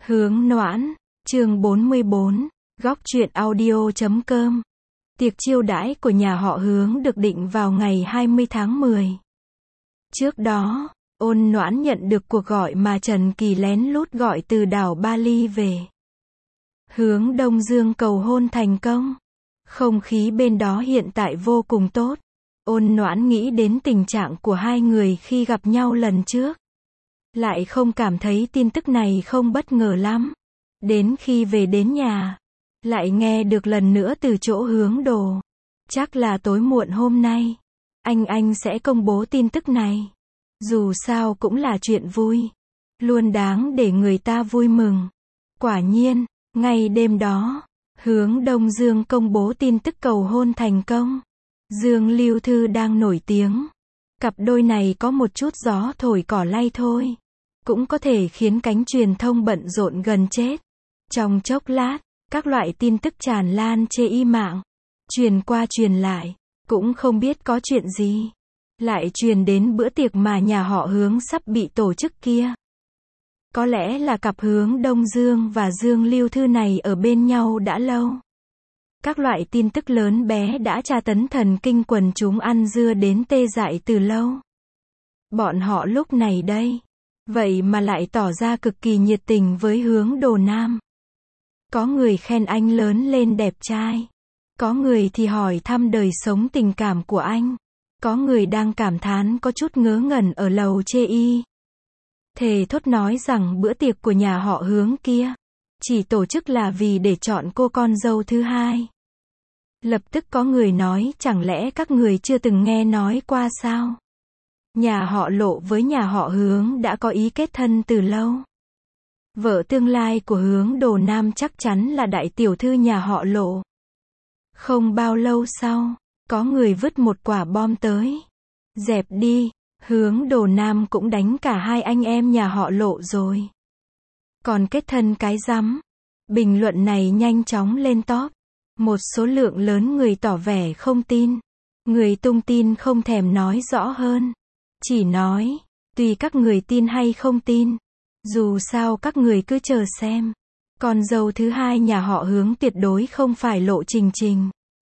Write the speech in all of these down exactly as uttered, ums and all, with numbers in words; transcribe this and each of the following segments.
Hướng Noãn, chương bốn mươi bốn, góc truyện audio chấm com. Tiệc chiêu đãi của nhà họ Hướng được định vào ngày hai mươi tháng mười. Trước đó, Ôn Noãn nhận được cuộc gọi mà Trần Kỳ lén lút gọi từ đảo Bali về. Hướng Đông Dương cầu hôn thành công. Không khí bên đó hiện tại vô cùng tốt. Ôn Noãn nghĩ đến tình trạng của hai người khi gặp nhau lần trước. Lại không cảm thấy tin tức này không bất ngờ lắm. Đến khi về đến nhà, lại nghe được lần nữa từ chỗ Hướng Đồ. Chắc là tối muộn hôm nay, anh anh sẽ công bố tin tức này. Dù sao cũng là chuyện vui, luôn đáng để người ta vui mừng. Quả nhiên, ngay đêm đó, Hướng Đông Dương công bố tin tức cầu hôn thành công. Dương Lưu Thư đang nổi tiếng. Cặp đôi này có một chút gió thổi cỏ lay thôi, cũng có thể khiến cánh truyền thông bận rộn gần chết. Trong chốc lát, các loại tin tức tràn lan trên y mạng, truyền qua truyền lại, cũng không biết có chuyện gì. Lại truyền đến bữa tiệc mà nhà họ Hướng sắp bị tổ chức kia. Có lẽ là cặp Hướng Đông Dương và Dương Lưu Thư này ở bên nhau đã lâu. Các loại tin tức lớn bé đã tra tấn thần kinh quần chúng ăn dưa đến tê dại từ lâu. Bọn họ lúc này đây, vậy mà lại tỏ ra cực kỳ nhiệt tình với Hướng Đồ Nam. Có người khen anh lớn lên đẹp trai. Có người thì hỏi thăm đời sống tình cảm của anh. Có người đang cảm thán có chút ngớ ngẩn ở lầu chê y. Thề thốt nói rằng bữa tiệc của nhà họ Hướng kia chỉ tổ chức là vì để chọn cô con dâu thứ hai. Lập tức có người nói chẳng lẽ các người chưa từng nghe nói qua sao? Nhà họ Lộ với nhà họ Hướng đã có ý kết thân từ lâu. Vợ tương lai của Hướng Đồ Nam chắc chắn là đại tiểu thư nhà họ Lộ. Không bao lâu sau, có người vứt một quả bom tới. Dẹp đi, Hướng Đồ Nam cũng đánh cả hai anh em nhà họ Lộ rồi. Còn kết thân cái rắm. Bình luận này nhanh chóng lên top. Một số lượng lớn người tỏ vẻ không tin. Người tung tin không thèm nói rõ hơn. Chỉ nói, tùy các người tin hay không tin. Dù sao các người cứ chờ xem. Con dâu thứ hai nhà họ Hướng tuyệt đối không phải Lộ Trình Trình.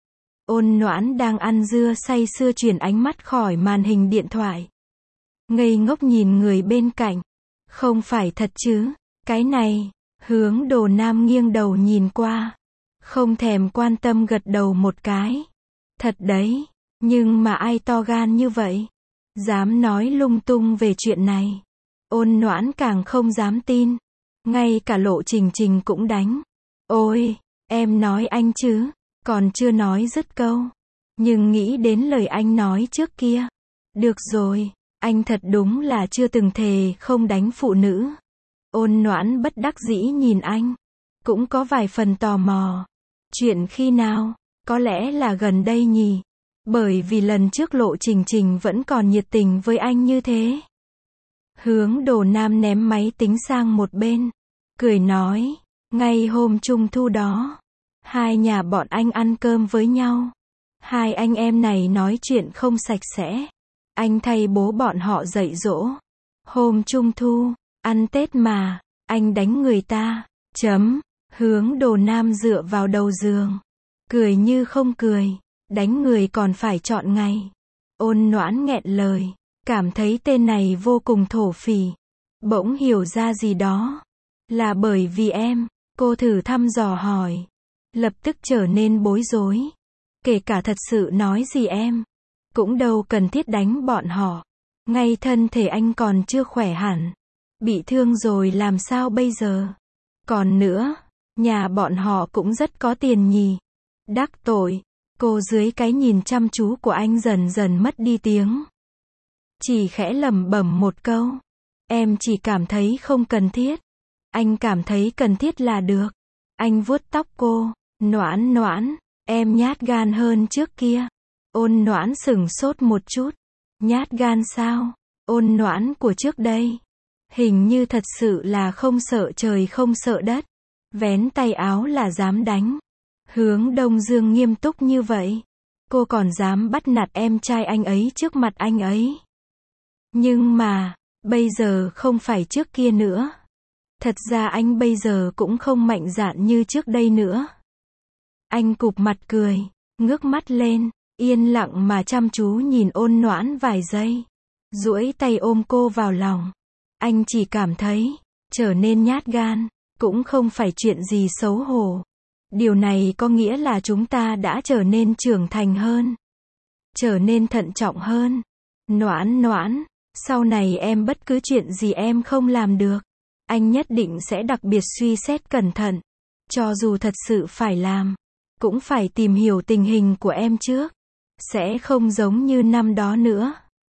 Ôn Noãn đang ăn dưa say sưa chuyển ánh mắt khỏi màn hình điện thoại. Ngây ngốc nhìn người bên cạnh. Không phải thật chứ, cái này. Hướng Đồ Nam nghiêng đầu nhìn qua. Không thèm quan tâm gật đầu một cái. Thật đấy, nhưng mà ai to gan như vậy? Dám nói lung tung về chuyện này. Ôn Noãn càng không dám tin. Ngay cả Lộ Trình Trình cũng đánh. Ôi, em nói anh chứ. Còn chưa nói dứt câu. Nhưng nghĩ đến lời anh nói trước kia. Được rồi, anh thật đúng là chưa từng thề không đánh phụ nữ. Ôn Noãn bất đắc dĩ nhìn anh. Cũng có vài phần tò mò. Chuyện khi nào? Có lẽ là gần đây nhỉ. Bởi vì lần trước Lộ Trình Trình vẫn còn nhiệt tình với anh như thế. Hướng Đồ Nam ném máy tính sang một bên. Cười nói, ngay hôm Trung thu đó, hai nhà bọn anh ăn cơm với nhau. Hai anh em này nói chuyện không sạch sẽ. Anh thay bố bọn họ dạy dỗ. Hôm Trung thu, ăn Tết mà, anh đánh người ta. Chấm. Hướng Đồ Nam dựa vào đầu giường. Cười như không cười. Đánh người còn phải chọn ngày. Ôn Noãn nghẹn lời. Cảm thấy tên này vô cùng thổ phỉ. Bỗng hiểu ra gì đó. Là bởi vì em. Cô thử thăm dò hỏi. Lập tức trở nên bối rối. Kể cả thật sự nói gì em. Cũng đâu cần thiết đánh bọn họ. Ngay thân thể anh còn chưa khỏe hẳn. Bị thương rồi làm sao bây giờ? Còn nữa, nhà bọn họ cũng rất có tiền nhỉ. Đắc tội. Cô dưới cái nhìn chăm chú của anh dần dần mất đi tiếng. Chỉ khẽ lẩm bẩm một câu. Em chỉ cảm thấy không cần thiết. Anh cảm thấy cần thiết là được. Anh vuốt tóc cô. Noãn Noãn, em nhát gan hơn trước kia. Ôn Noãn sửng sốt một chút. Nhát gan sao? Ôn Noãn của trước đây. Hình như thật sự là không sợ trời không sợ đất. Vén tay áo là dám đánh. Hướng Đông Dương nghiêm túc như vậy. Cô còn dám bắt nạt em trai anh ấy trước mặt anh ấy. Nhưng mà, bây giờ không phải trước kia nữa. Thật ra anh bây giờ cũng không mạnh dạn như trước đây nữa. Anh cụp mặt cười, ngước mắt lên, yên lặng mà chăm chú nhìn Ôn Noãn vài giây. Duỗi tay ôm cô vào lòng. Anh chỉ cảm thấy, trở nên nhát gan, cũng không phải chuyện gì xấu hổ. Điều này có nghĩa là chúng ta đã trở nên trưởng thành hơn. Trở nên thận trọng hơn. Noãn Noãn, sau này em bất cứ chuyện gì em không làm được, anh nhất định sẽ đặc biệt suy xét cẩn thận. Cho dù thật sự phải làm, cũng phải tìm hiểu tình hình của em trước. Sẽ không giống như năm đó nữa.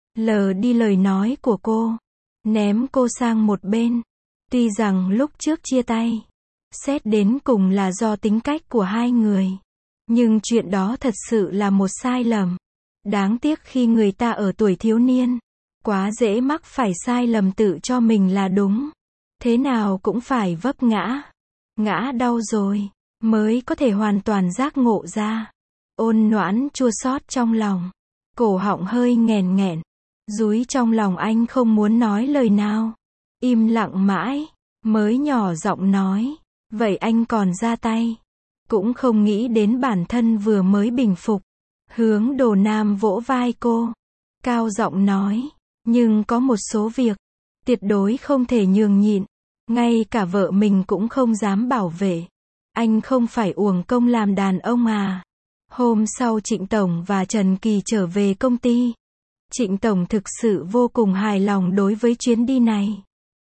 Lờ đi lời nói của cô, ném cô sang một bên. Tuy rằng lúc trước chia tay, xét đến cùng là do tính cách của hai người. Nhưng chuyện đó thật sự là một sai lầm. Đáng tiếc khi người ta ở tuổi thiếu niên, quá dễ mắc phải sai lầm tự cho mình là đúng. Thế nào cũng phải vấp ngã. Ngã đau rồi, mới có thể hoàn toàn giác ngộ ra. Ôn Noãn chua xót trong lòng. Cổ họng hơi nghèn nghẹn. Dúi trong lòng anh không muốn nói lời nào. Im lặng mãi, mới nhỏ giọng nói. Vậy anh còn ra tay. Cũng không nghĩ đến bản thân vừa mới bình phục. Hướng Đồ Nam vỗ vai cô. Cao giọng nói. Nhưng có một số việc, tuyệt đối không thể nhường nhịn. Ngay cả vợ mình cũng không dám bảo vệ. Anh không phải uổng công làm đàn ông à. Hôm sau Trịnh Tổng và Trần Kỳ trở về công ty. Trịnh Tổng thực sự vô cùng hài lòng đối với chuyến đi này.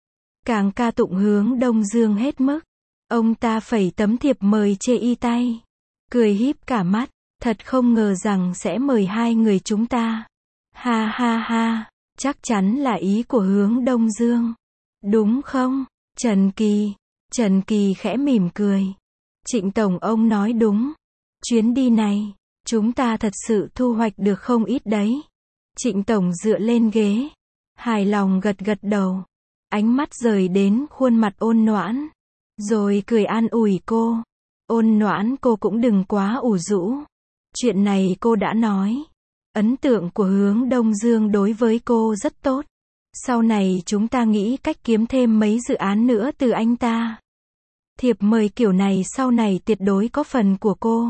Càng ca tụng Hướng Đông Dương hết mức. Ông ta phẩy tấm thiệp mời chê y tay. Cười híp cả mắt. Thật không ngờ rằng sẽ mời hai người chúng ta. Ha ha ha, chắc chắn là ý của Hướng Đông Dương. Đúng không, Trần Kỳ? Trần Kỳ khẽ mỉm cười. Trịnh Tổng ông nói đúng. Chuyến đi này, chúng ta thật sự thu hoạch được không ít đấy. Trịnh Tổng dựa lên ghế. Hài lòng gật gật đầu. Ánh mắt rời đến khuôn mặt Ôn Noãn. Rồi cười an ủi cô. Ôn Noãn cô cũng đừng quá ủ rũ. Chuyện này cô đã nói. Ấn tượng của Hướng Đông Dương đối với cô rất tốt. Sau này chúng ta nghĩ cách kiếm thêm mấy dự án nữa từ anh ta. Thiệp mời kiểu này sau này tuyệt đối có phần của cô.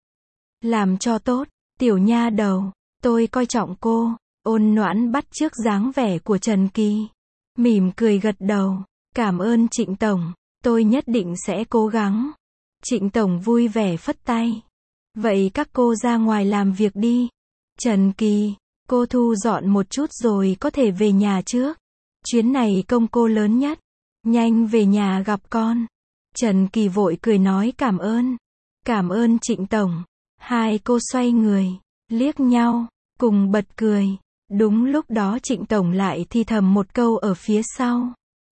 Làm cho tốt, tiểu nha đầu, tôi coi trọng cô. Ôn Noãn bắt chước dáng vẻ của Trần Kỳ. Mỉm cười gật đầu. Cảm ơn Trịnh Tổng, tôi nhất định sẽ cố gắng. Trịnh Tổng vui vẻ phất tay. Vậy các cô ra ngoài làm việc đi. Trần Kỳ, cô thu dọn một chút rồi có thể về nhà trước. Chuyến này công cô lớn nhất. Nhanh về nhà gặp con. Trần Kỳ vội cười nói cảm ơn. Cảm ơn Trịnh Tổng. Hai cô xoay người, liếc nhau, cùng bật cười. Đúng lúc đó Trịnh Tổng lại thì thầm một câu ở phía sau.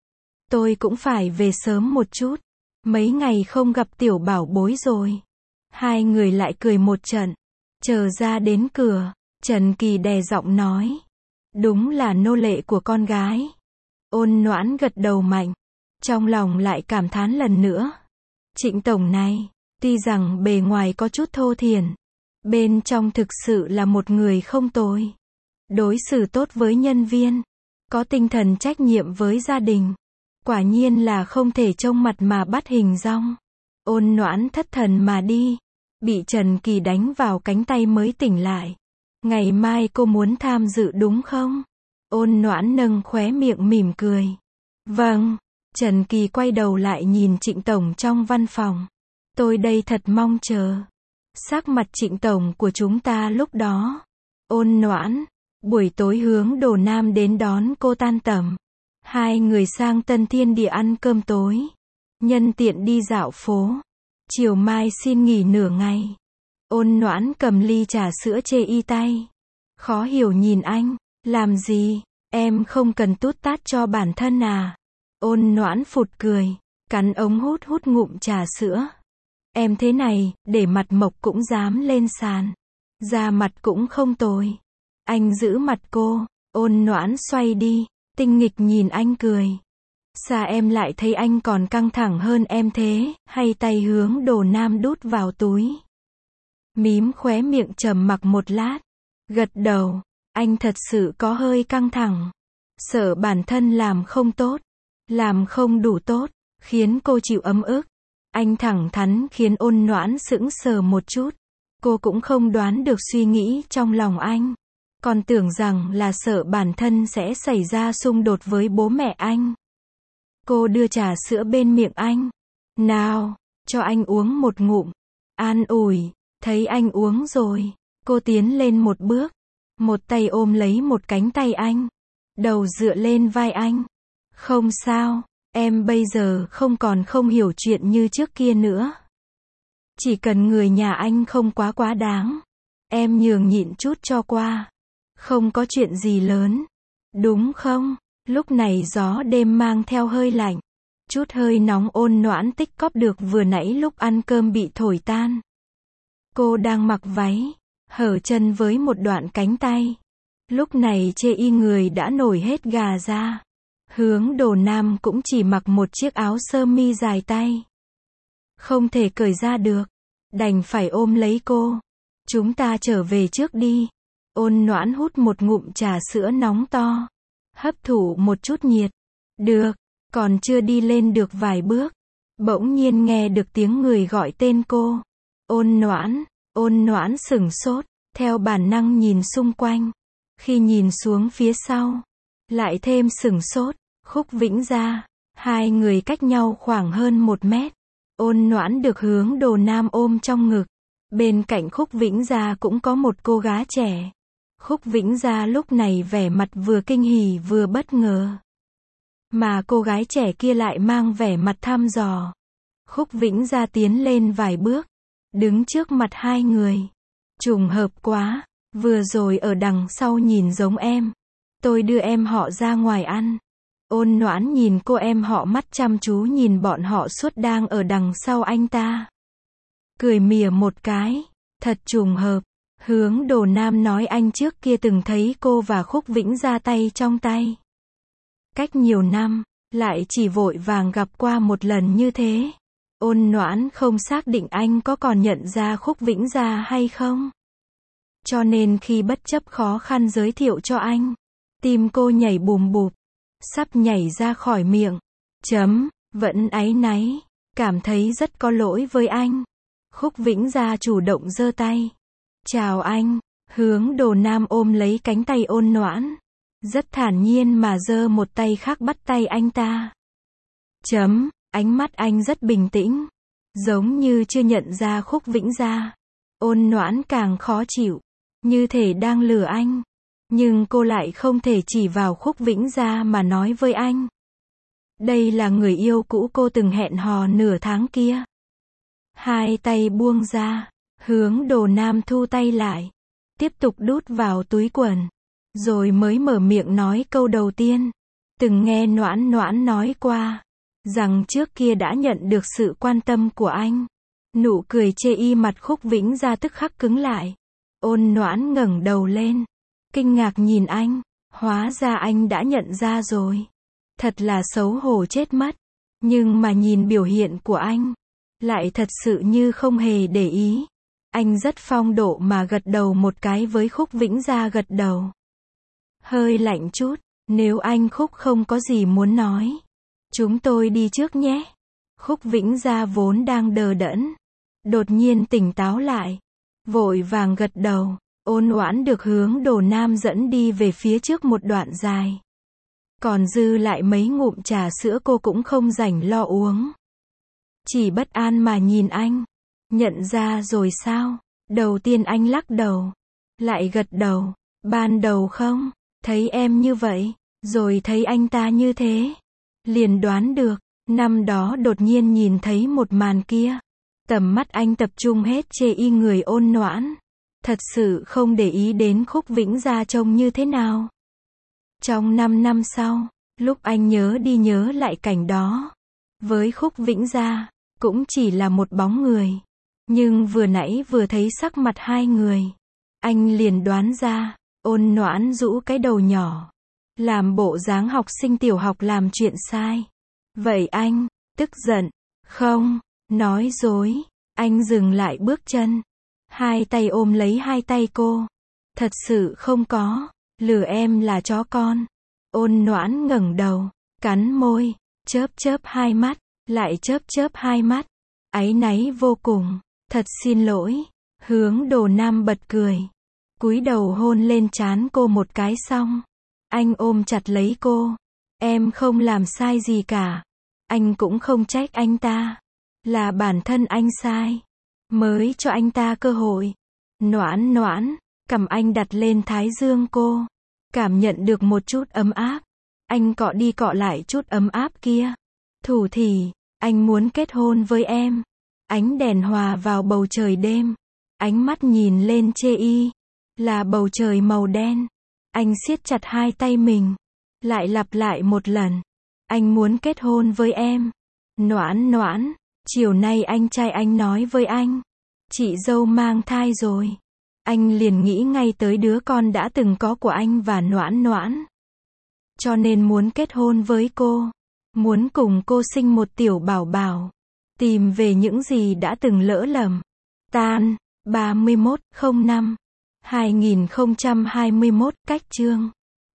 Tôi cũng phải về sớm một chút. Mấy ngày không gặp tiểu bảo bối rồi. Hai người lại cười một trận. Chờ ra đến cửa, Trần Kỳ đè giọng nói. Đúng là nô lệ của con gái. Ôn Noãn gật đầu mạnh. Trong lòng lại cảm thán lần nữa. Trịnh Tổng này, tuy rằng bề ngoài có chút thô thiển, bên trong thực sự là một người không tồi. Đối xử tốt với nhân viên, có tinh thần trách nhiệm với gia đình. Quả nhiên là không thể trông mặt mà bắt hình dong. Ôn Noãn thất thần mà đi. Bị Trần Kỳ đánh vào cánh tay mới tỉnh lại. Ngày mai cô muốn tham dự đúng không? Ôn Noãn nâng khóe miệng mỉm cười. Vâng. Trần Kỳ quay đầu lại nhìn Trịnh Tổng trong văn phòng. Tôi đây thật mong chờ. Sắc mặt Trịnh Tổng của chúng ta lúc đó. Ôn Noãn. Buổi tối Hướng Đồ Nam đến đón cô tan tầm. Hai người sang Tân Thiên Địa ăn cơm tối. Nhân tiện đi dạo phố. Chiều mai xin nghỉ nửa ngày. Ôn Noãn cầm ly trà sữa chê y tay. Khó hiểu nhìn anh. Làm gì? Em không cần tút tát cho bản thân à? Ôn Noãn phụt cười. Cắn ống hút hút ngụm trà sữa. Em thế này, để mặt mộc cũng dám lên sàn. Da mặt cũng không tồi. Anh giữ mặt cô. Ôn Noãn xoay đi. Tinh nghịch nhìn anh cười. Sao em lại thấy anh còn căng thẳng hơn em thế? Hay tay Hướng Đồ Nam đút vào túi. Mím khóe miệng trầm mặc một lát. Gật đầu. Anh thật sự có hơi căng thẳng. Sợ bản thân làm không tốt. Làm không đủ tốt. khiến cô chịu ấm ức. Anh thẳng thắn khiến Ôn Noãn sững sờ một chút. Cô cũng không đoán được suy nghĩ trong lòng anh. Còn tưởng rằng là sợ bản thân sẽ xảy ra xung đột với bố mẹ anh. Cô đưa trà sữa bên miệng anh. Nào, cho anh uống một ngụm. An ủi, thấy anh uống rồi. Cô tiến lên một bước. Một tay ôm lấy một cánh tay anh. Đầu dựa lên vai anh. Không sao, em bây giờ không còn không hiểu chuyện như trước kia nữa. Chỉ cần người nhà anh không quá quá đáng. Em nhường nhịn chút cho qua. Không có chuyện gì lớn. Đúng không? Lúc này gió đêm mang theo hơi lạnh. Chút hơi nóng Ôn Noãn tích cóp được vừa nãy lúc ăn cơm bị thổi tan. Cô đang mặc váy, hở chân với một đoạn cánh tay. Lúc này chê y người đã nổi hết gà ra. Hướng Đồ Nam cũng chỉ mặc một chiếc áo sơ mi dài tay. Không thể cởi ra được. Đành phải ôm lấy cô. Chúng ta trở về trước đi. Ôn Noãn hút một ngụm trà sữa nóng to. Hấp thụ một chút nhiệt. Được. Còn chưa đi lên được vài bước. Bỗng nhiên nghe được tiếng người gọi tên cô. Ôn Noãn. Ôn Noãn sửng sốt. Theo bản năng nhìn xung quanh. Khi nhìn xuống phía sau. Lại thêm sửng sốt. Khúc Vĩnh Gia. Hai người cách nhau khoảng hơn một mét. Ôn Noãn được Hướng Đồ Nam ôm trong ngực. Bên cạnh Khúc Vĩnh Gia cũng có một cô gái trẻ. Khúc Vĩnh Gia lúc này vẻ mặt vừa kinh hỉ vừa bất ngờ. Mà cô gái trẻ kia lại mang vẻ mặt thăm dò. Khúc Vĩnh Gia tiến lên vài bước. Đứng trước mặt hai người. Trùng hợp quá. Vừa rồi ở đằng sau nhìn giống em. Tôi đưa em họ ra ngoài ăn. Ôn Noãn nhìn cô em họ mắt chăm chú nhìn bọn họ suốt đang ở đằng sau anh ta. Cười mỉa một cái. Thật trùng hợp. Hướng Đồ Nam nói anh trước kia từng thấy cô và Khúc Vĩnh Gia tay trong tay. Cách nhiều năm, lại chỉ vội vàng gặp qua một lần như thế. Ôn Noãn không xác định anh có còn nhận ra Khúc Vĩnh Gia hay không. Cho nên khi bất chấp khó khăn giới thiệu cho anh, tim cô nhảy bùm bụp, sắp nhảy ra khỏi miệng. Chấm, vẫn áy náy, cảm thấy rất có lỗi với anh. Khúc Vĩnh Gia chủ động giơ tay. Chào anh. Hướng Đồ Nam ôm lấy cánh tay Ôn Noãn. Rất thản nhiên mà giơ một tay khác bắt tay anh ta. Chấm, ánh mắt anh rất bình tĩnh. Giống như chưa nhận ra Khúc Vĩnh Gia. Ôn Noãn càng khó chịu. Như thể đang lừa anh. Nhưng cô lại không thể chỉ vào Khúc Vĩnh Gia mà nói với anh. Đây là người yêu cũ cô từng hẹn hò nửa tháng kia. Hai tay buông ra. Hướng Đồ Nam thu tay lại. Tiếp tục đút vào túi quần. Rồi mới mở miệng nói câu đầu tiên. Từng nghe Noãn Noãn nói qua. Rằng trước kia đã nhận được sự quan tâm của anh. Nụ cười chê y mặt Khúc Vĩnh Gia tức khắc cứng lại. Ôn Noãn ngẩng đầu lên. Kinh ngạc nhìn anh. Hóa ra anh đã nhận ra rồi. Thật là xấu hổ chết mất. Nhưng mà nhìn biểu hiện của anh. Lại thật sự như không hề để ý. Anh rất phong độ mà gật đầu một cái với Khúc Vĩnh Gia gật đầu. Hơi lạnh chút. Nếu anh Khúc không có gì muốn nói. Chúng tôi đi trước nhé. Khúc Vĩnh Gia vốn đang đờ đẫn. Đột nhiên tỉnh táo lại. Vội vàng gật đầu. Ôn Noãn được Hướng Đồ Nam dẫn đi về phía trước một đoạn dài. Còn dư lại mấy ngụm trà sữa cô cũng không rảnh lo uống. Chỉ bất an mà nhìn anh. Nhận ra rồi sao? Đầu tiên anh lắc đầu. Lại gật đầu. Ban đầu không? Thấy em như vậy. Rồi thấy anh ta như thế. Liền đoán được. Năm đó đột nhiên nhìn thấy một màn kia. Tầm mắt anh tập trung hết chê y người Ôn Noãn. Thật sự không để ý đến Khúc Vĩnh Gia trông như thế nào. Trong năm năm sau, lúc anh nhớ đi nhớ lại cảnh đó. Với Khúc Vĩnh Gia, cũng chỉ là một bóng người. Nhưng vừa nãy vừa thấy sắc mặt hai người. Anh liền đoán ra, Ôn Noãn rũ cái đầu nhỏ. Làm bộ dáng học sinh tiểu học làm chuyện sai. Vậy anh, tức giận, không, nói dối. Anh dừng lại bước chân. Hai tay ôm lấy hai tay cô. Thật sự không có, lừa em là chó con. Ôn Noãn ngẩng đầu, cắn môi, chớp chớp hai mắt, lại chớp chớp hai mắt, áy náy vô cùng, thật xin lỗi. Hướng Đồ Nam bật cười, cúi đầu hôn lên trán cô một cái xong, anh ôm chặt lấy cô. Em không làm sai gì cả. Anh cũng không trách anh ta. Là bản thân anh sai. Mới cho anh ta cơ hội. Noãn noãn, cầm anh đặt lên thái dương cô. Cảm nhận được một chút ấm áp. Anh cọ đi cọ lại chút ấm áp kia. Thủ thỉ, anh muốn kết hôn với em. Ánh đèn hòa vào bầu trời đêm. Ánh mắt nhìn lên chê y. Là bầu trời màu đen. Anh siết chặt hai tay mình. Lại lặp lại một lần. Anh muốn kết hôn với em. Noãn noãn, chiều nay anh trai anh nói với anh. Chị dâu mang thai rồi. Anh liền nghĩ ngay tới đứa con đã từng có của anh và noãn noãn. Cho nên muốn kết hôn với cô. Muốn cùng cô sinh một tiểu bảo bảo. Tìm về những gì đã từng lỡ lầm. Tan, ba mươi mốt không năm hai nghìn không trăm hai mươi mốt, cách chương.